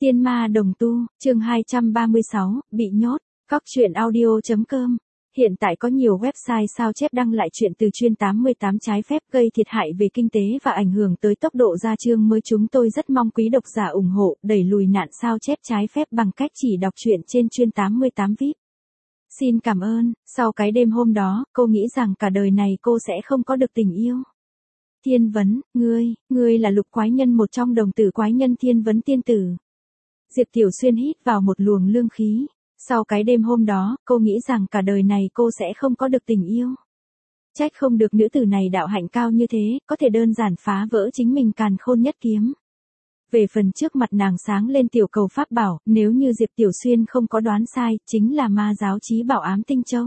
Tiên ma đồng tu, chương 236, bị nhốt, Cóc truyện audio.com. Hiện tại có nhiều website sao chép đăng lại chuyện từ chuyên 88 trái phép gây thiệt hại về kinh tế và ảnh hưởng tới tốc độ ra chương mới. Chúng tôi rất mong quý độc giả ủng hộ, đẩy lùi nạn sao chép trái phép bằng cách chỉ đọc truyện trên chuyên 88 VIP. Xin cảm ơn. Sau cái đêm hôm đó, cô nghĩ rằng cả đời này cô sẽ không có được tình yêu. Thiên Vấn, ngươi là Lục Quái Nhân, một trong đồng tử quái nhân Thiên Vấn tiên tử. Diệp Tiểu Xuyên hít vào một luồng lương khí. Sau cái đêm hôm đó, cô nghĩ rằng cả đời này cô sẽ không có được tình yêu. Trách không được nữ tử này đạo hạnh cao như thế, có thể đơn giản phá vỡ chính mình càn khôn nhất kiếm. Về phần trước mặt nàng sáng lên tiểu cầu pháp bảo, nếu như Diệp Tiểu Xuyên không có đoán sai, chính là ma giáo chí bảo Ám Tinh Châu.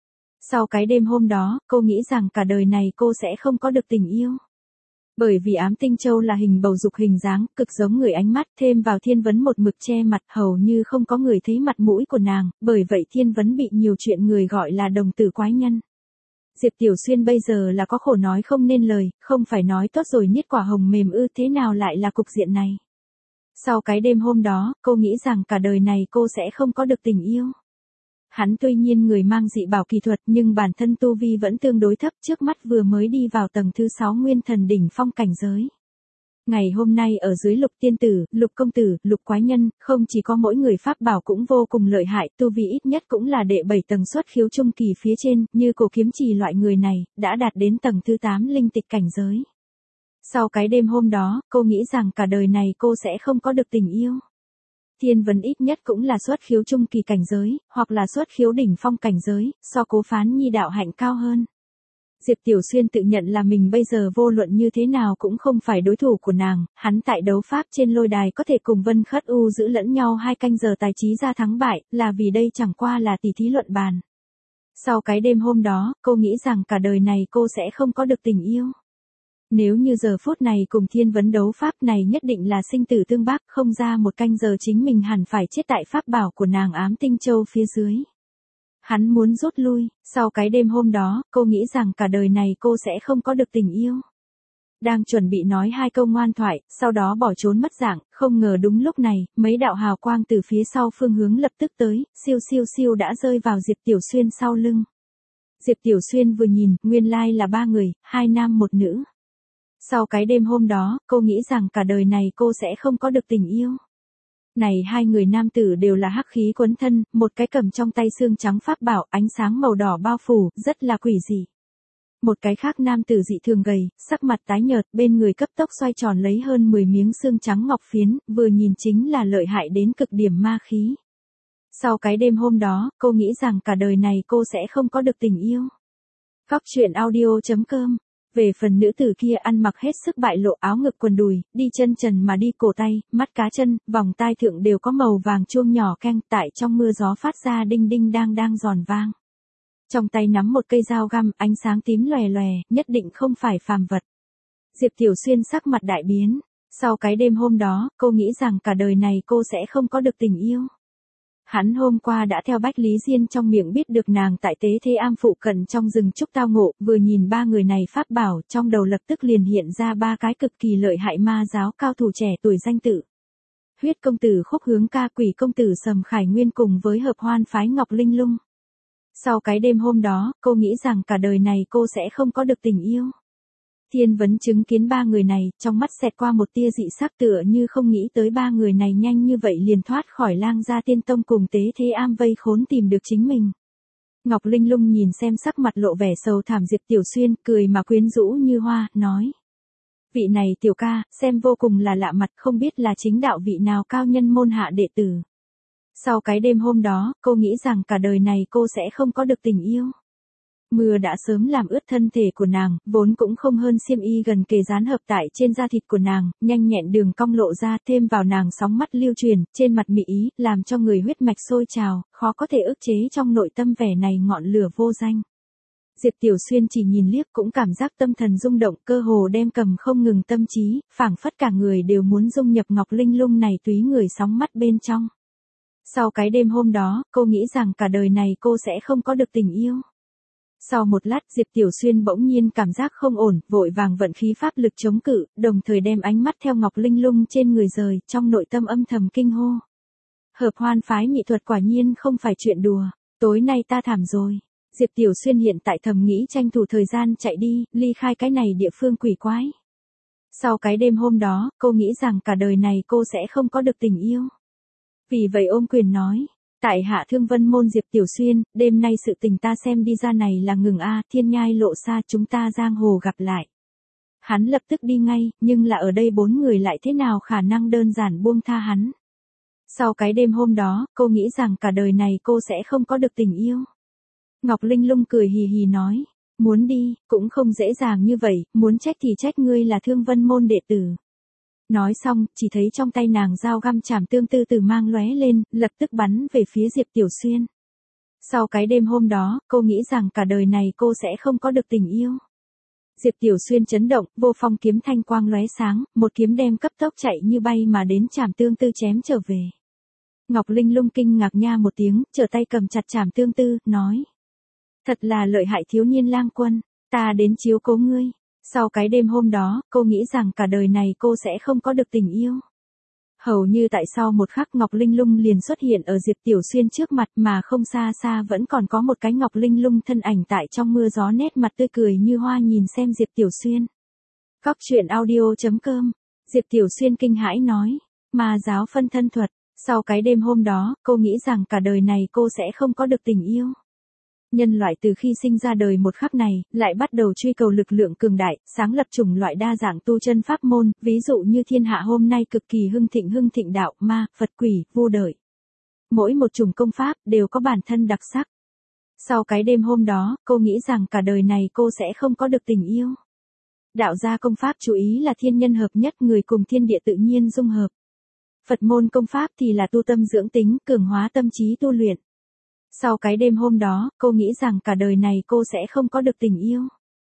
Sau cái đêm hôm đó, cô nghĩ rằng cả đời này cô sẽ không có được tình yêu. Bởi vì Ám Tinh Châu là hình bầu dục hình dáng, cực giống người, ánh mắt, thêm vào Thiên Vấn một mực che mặt, hầu như không có người thấy mặt mũi của nàng, bởi vậy Thiên Vấn bị nhiều chuyện người gọi là đồng tử quái nhân. Diệp Tiểu Xuyên bây giờ là có khổ nói không nên lời, không phải nói tốt rồi niết quả hồng mềm ư, thế nào lại là cục diện này. Sau cái đêm hôm đó, cô nghĩ rằng cả đời này cô sẽ không có được tình yêu. Hắn tuy nhiên người mang dị bảo kỳ thuật nhưng bản thân tu vi vẫn tương đối thấp, trước mắt vừa mới đi vào tầng thứ 6 nguyên thần đỉnh phong cảnh giới. Ngày hôm nay ở dưới Lục tiên tử, Lục công tử, Lục quái nhân, không chỉ có mỗi người pháp bảo cũng vô cùng lợi hại, tu vi ít nhất cũng là đệ 7 tầng xuất khiếu trung kỳ phía trên, như Cổ Kiếm Trì loại người này, đã đạt đến tầng thứ 8 linh tịch cảnh giới. Sau cái đêm hôm đó, cô nghĩ rằng cả đời này cô sẽ không có được tình yêu. Thiên Vấn ít nhất cũng là xuất khiếu trung kỳ cảnh giới, hoặc là xuất khiếu đỉnh phong cảnh giới, so Cố Phán Nhi đạo hạnh cao hơn. Diệp Tiểu Xuyên tự nhận là mình bây giờ vô luận như thế nào cũng không phải đối thủ của nàng, hắn tại đấu pháp trên lôi đài có thể cùng Vân Khất U giữ lẫn nhau 2 canh giờ tài trí ra thắng bại, là vì đây chẳng qua là tỷ thí luận bàn. Sau cái đêm hôm đó, cô nghĩ rằng cả đời này cô sẽ không có được tình yêu. Nếu như giờ phút này cùng Thiên Vấn đấu pháp này nhất định là sinh tử tương bác, không ra 1 canh giờ chính mình hẳn phải chết tại pháp bảo của nàng Ám Tinh Châu phía dưới. Hắn muốn rút lui, sau cái đêm hôm đó, cô nghĩ rằng cả đời này cô sẽ không có được tình yêu. Đang chuẩn bị nói 2 câu ngoan thoại, sau đó bỏ trốn mất dạng, không ngờ đúng lúc này, mấy đạo hào quang từ phía sau phương hướng lập tức tới, siêu siêu siêu đã rơi vào Diệp Tiểu Xuyên sau lưng. Diệp Tiểu Xuyên vừa nhìn, nguyên lai là 3 người, 2 nam 1 nữ. Sau cái đêm hôm đó, cô nghĩ rằng cả đời này cô sẽ không có được tình yêu. Này 2 người nam tử đều là hắc khí quấn thân, một cái cầm trong tay xương trắng pháp bảo, ánh sáng màu đỏ bao phủ, rất là quỷ dị. Một cái khác nam tử dị thường gầy, sắc mặt tái nhợt, bên người cấp tốc xoay tròn lấy hơn 10 miếng xương trắng ngọc phiến, vừa nhìn chính là lợi hại đến cực điểm ma khí. Sau cái đêm hôm đó, cô nghĩ rằng cả đời này cô sẽ không có được tình yêu. Cóc truyện audio.com. Về phần nữ tử kia ăn mặc hết sức bại lộ, áo ngực quần đùi, đi chân trần mà đi, cổ tay, mắt cá chân, vòng tai thượng đều có màu vàng chuông nhỏ keng, tại trong mưa gió phát ra đinh đinh đang giòn vang. Trong tay nắm một cây dao găm, ánh sáng tím lòe lòe, nhất định không phải phàm vật. Diệp Tiểu Xuyên sắc mặt đại biến. Sau cái đêm hôm đó, cô nghĩ rằng cả đời này cô sẽ không có được tình yêu. Hắn hôm qua đã theo Bách Lý Diên trong miệng biết được nàng tại Tế Thế Am phụ cận trong rừng trúc tao ngộ, vừa nhìn 3 người này pháp bảo, trong đầu lập tức liền hiện ra 3 cái cực kỳ lợi hại ma giáo cao thủ trẻ tuổi danh tự. Huyết công tử Khúc Hướng Ca, Quỷ công tử Sầm Khải Nguyên cùng với Hợp Hoan phái Ngọc Linh Lung. Sau cái đêm hôm đó, cô nghĩ rằng cả đời này cô sẽ không có được tình yêu. Thiên Vấn chứng kiến 3 người này, trong mắt xẹt qua một tia dị sắc, tựa như không nghĩ tới 3 người này nhanh như vậy liền thoát khỏi Lang Gia Tiên Tông cùng Tế Thế Am vây khốn tìm được chính mình. Ngọc Linh Lung nhìn xem sắc mặt lộ vẻ sầu thảm Diệp Tiểu Xuyên, cười mà quyến rũ như hoa, nói. Vị này tiểu ca, xem vô cùng là lạ mặt, không biết là chính đạo vị nào cao nhân môn hạ đệ tử. Sau cái đêm hôm đó, cô nghĩ rằng cả đời này cô sẽ không có được tình yêu. Mưa đã sớm làm ướt thân thể của nàng, vốn cũng không hơn xiêm y gần kề dán hợp tại trên da thịt của nàng, nhanh nhẹn đường cong lộ ra, thêm vào nàng sóng mắt lưu truyền, trên mặt mị ý, làm cho người huyết mạch sôi trào, khó có thể ức chế trong nội tâm vẻ này ngọn lửa vô danh. Diệp Tiểu Xuyên chỉ nhìn liếc cũng cảm giác tâm thần rung động, cơ hồ đem cầm không ngừng tâm trí, phảng phất cả người đều muốn dung nhập Ngọc Linh Lung này túy người sóng mắt bên trong. Sau cái đêm hôm đó, cô nghĩ rằng cả đời này cô sẽ không có được tình yêu. Sau một lát Diệp Tiểu Xuyên bỗng nhiên cảm giác không ổn, vội vàng vận khí pháp lực chống cự, đồng thời đem ánh mắt theo Ngọc Linh Lung trên người rời, trong nội tâm âm thầm kinh hô. Hợp hoan phái nhị thuật quả nhiên không phải chuyện đùa, tối nay ta thảm rồi. Diệp Tiểu Xuyên hiện tại thầm nghĩ tranh thủ thời gian chạy đi, ly khai cái này địa phương quỷ quái. Sau cái đêm hôm đó, cô nghĩ rằng cả đời này cô sẽ không có được tình yêu. Vì vậy ôm quyền nói, tại hạ Thương Vân Môn Diệp Tiểu Xuyên, đêm nay sự tình ta xem đi ra này là ngừng a, thiên nhai lộ xa, chúng ta giang hồ gặp lại. Hắn lập tức đi ngay, nhưng là ở đây 4 người lại thế nào khả năng đơn giản buông tha hắn. Sau cái đêm hôm đó, cô nghĩ rằng cả đời này cô sẽ không có được tình yêu. Ngọc Linh Lung cười hì hì nói, muốn đi, cũng không dễ dàng như vậy, muốn trách thì trách ngươi là Thương Vân Môn đệ tử. Nói xong, chỉ thấy trong tay nàng dao găm chảm tương tư từ mang lóe lên, lập tức bắn về phía Diệp Tiểu Xuyên. Sau cái đêm hôm đó, cô nghĩ rằng cả đời này cô sẽ không có được tình yêu. Diệp Tiểu Xuyên chấn động, vô phong kiếm thanh quang lóe sáng, một kiếm đem cấp tốc chạy như bay mà đến chảm tương tư chém trở về. Ngọc Linh Lung kinh ngạc nha một tiếng, trở tay cầm chặt chảm tương tư, nói. Thật là lợi hại thiếu niên lang quân, ta đến chiếu cố ngươi. Sau cái đêm hôm đó, cô nghĩ rằng cả đời này cô sẽ không có được tình yêu. Hầu như tại sau một khắc Ngọc Linh Lung liền xuất hiện ở Diệp Tiểu Xuyên trước mặt mà không xa xa vẫn còn có một cái Ngọc Linh Lung thân ảnh tại trong mưa gió nét mặt tươi cười như hoa nhìn xem Diệp Tiểu Xuyên. Cóc truyện audio.com, Diệp Tiểu Xuyên kinh hãi nói, ma giáo phân thân thuật. Sau cái đêm hôm đó, cô nghĩ rằng cả đời này cô sẽ không có được tình yêu. Nhân loại từ khi sinh ra đời một khắc này, lại bắt đầu truy cầu lực lượng cường đại, sáng lập chủng loại đa dạng tu chân pháp môn, ví dụ như thiên hạ hôm nay cực kỳ hưng thịnh đạo, ma, Phật quỷ, vô đợi. Mỗi một chủng công pháp đều có bản thân đặc sắc. Sau cái đêm hôm đó, cô nghĩ rằng cả đời này cô sẽ không có được tình yêu. Đạo gia công pháp chú ý là thiên nhân hợp nhất, người cùng thiên địa tự nhiên dung hợp. Phật môn công pháp thì là tu tâm dưỡng tính, cường hóa tâm trí tu luyện. Sau cái đêm hôm đó, cô nghĩ rằng cả đời này cô sẽ không có được tình yêu.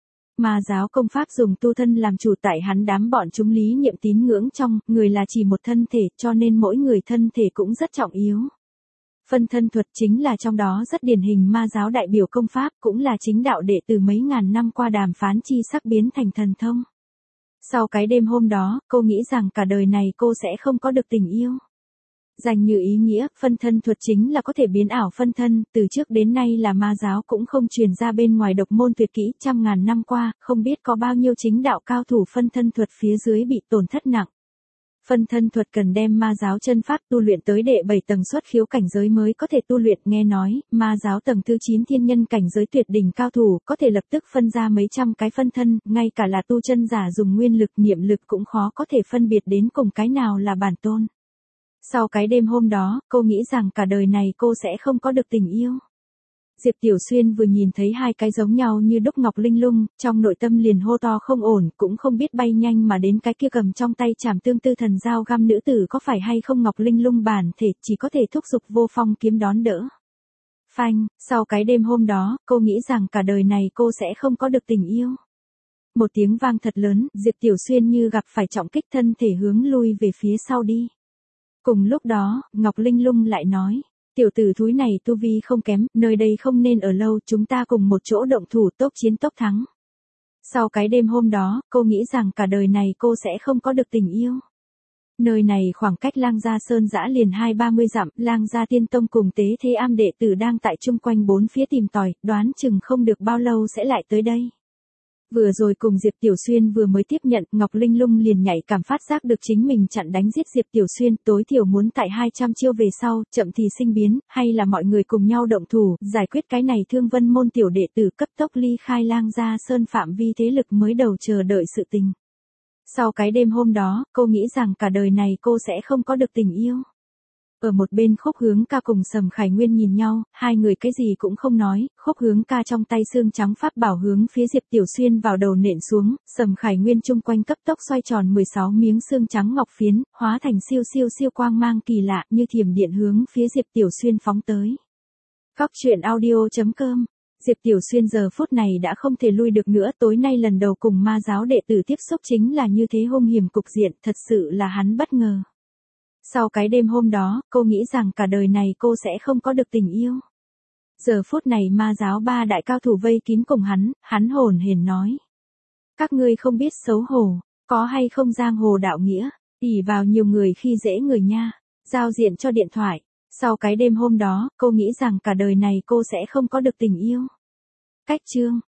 Ma giáo công pháp dùng tu thân làm chủ, tại hắn đám bọn chúng lý niệm tín ngưỡng trong, người là chỉ một thân thể, cho nên mỗi người thân thể cũng rất trọng yếu. Phân thân thuật chính là trong đó rất điển hình ma giáo đại biểu công pháp, cũng là chính đạo đệ từ mấy ngàn năm qua đàm phán chi sắc biến thành thần thông. Sau cái đêm hôm đó, cô nghĩ rằng cả đời này cô sẽ không có được tình yêu. Dành như ý nghĩa, phân thân thuật chính là có thể biến ảo phân thân, từ trước đến nay là ma giáo cũng không truyền ra bên ngoài độc môn tuyệt kỹ, trăm ngàn năm qua, không biết có bao nhiêu chính đạo cao thủ phân thân thuật phía dưới bị tổn thất nặng. Phân thân thuật cần đem ma giáo chân pháp tu luyện tới đệ 7 tầng xuất khiếu cảnh giới mới có thể tu luyện, nghe nói, ma giáo tầng thứ 9 thiên nhân cảnh giới tuyệt đỉnh cao thủ, có thể lập tức phân ra mấy trăm cái phân thân, ngay cả là tu chân giả dùng nguyên lực niệm lực cũng khó có thể phân biệt đến cùng cái nào là bản tôn. Sau cái đêm hôm đó, cô nghĩ rằng cả đời này cô sẽ không có được tình yêu. Diệp Tiểu Xuyên vừa nhìn thấy hai cái giống nhau như đúc Ngọc Linh Lung, trong nội tâm liền hô to không ổn, cũng không biết bay nhanh mà đến cái kia cầm trong tay chảm tương tư thần dao găm nữ tử có phải hay không Ngọc Linh Lung bản thể, chỉ có thể thúc giục vô phong kiếm đón đỡ. Phanh, sau cái đêm hôm đó, cô nghĩ rằng cả đời này cô sẽ không có được tình yêu. Một tiếng vang thật lớn, Diệp Tiểu Xuyên như gặp phải trọng kích, thân thể hướng lui về phía sau đi. Cùng lúc đó, Ngọc Linh Lung lại nói, tiểu tử thúi này tu vi không kém, nơi đây không nên ở lâu, chúng ta cùng một chỗ động thủ, tốc chiến tốc thắng. Sau cái đêm hôm đó, cô nghĩ rằng cả đời này cô sẽ không có được tình yêu. Nơi này khoảng cách Lang Gia Sơn Dã liền 20-30 dặm, Lang Gia Tiên Tông cùng Tế Thế Am đệ tử đang tại chung quanh bốn phía tìm tòi, đoán chừng không được bao lâu sẽ lại tới đây. Vừa rồi cùng Diệp Tiểu Xuyên vừa mới tiếp nhận, Ngọc Linh Lung liền nhạy cảm phát giác được chính mình chặn đánh giết Diệp Tiểu Xuyên, tối thiểu muốn tại 200 chiêu về sau, chậm thì sinh biến, hay là mọi người cùng nhau động thủ, giải quyết cái này Thương Vân Môn tiểu đệ tử, cấp tốc ly khai Lang Gia Sơn phạm vi thế lực mới đầu chờ đợi sự tình. Sau cái đêm hôm đó, cô nghĩ rằng cả đời này cô sẽ không có được tình yêu. Ở một bên Khúc Hướng Ca cùng Sầm Khải Nguyên nhìn nhau, hai người cái gì cũng không nói, Khúc Hướng Ca trong tay xương trắng pháp bảo hướng phía Diệp Tiểu Xuyên vào đầu nện xuống, Sầm Khải Nguyên chung quanh cấp tốc xoay tròn 16 miếng xương trắng ngọc phiến, hóa thành siêu quang mang kỳ lạ như thiểm điện hướng phía Diệp Tiểu Xuyên phóng tới. Cóc truyện audio.com, Diệp Tiểu Xuyên giờ phút này đã không thể lui được nữa, tối nay lần đầu cùng ma giáo đệ tử tiếp xúc chính là như thế hung hiểm cục diện, thật sự là hắn bất ngờ. Sau cái đêm hôm đó, cô nghĩ rằng cả đời này cô sẽ không có được tình yêu. Giờ phút này ma giáo ba đại cao thủ vây kín cùng hắn hồn hển nói. Các ngươi không biết xấu hổ, có hay không giang hồ đạo nghĩa, ỷ vào nhiều người khi dễ người nha, giao diện cho điện thoại. Sau cái đêm hôm đó, cô nghĩ rằng cả đời này cô sẽ không có được tình yêu. Cách chương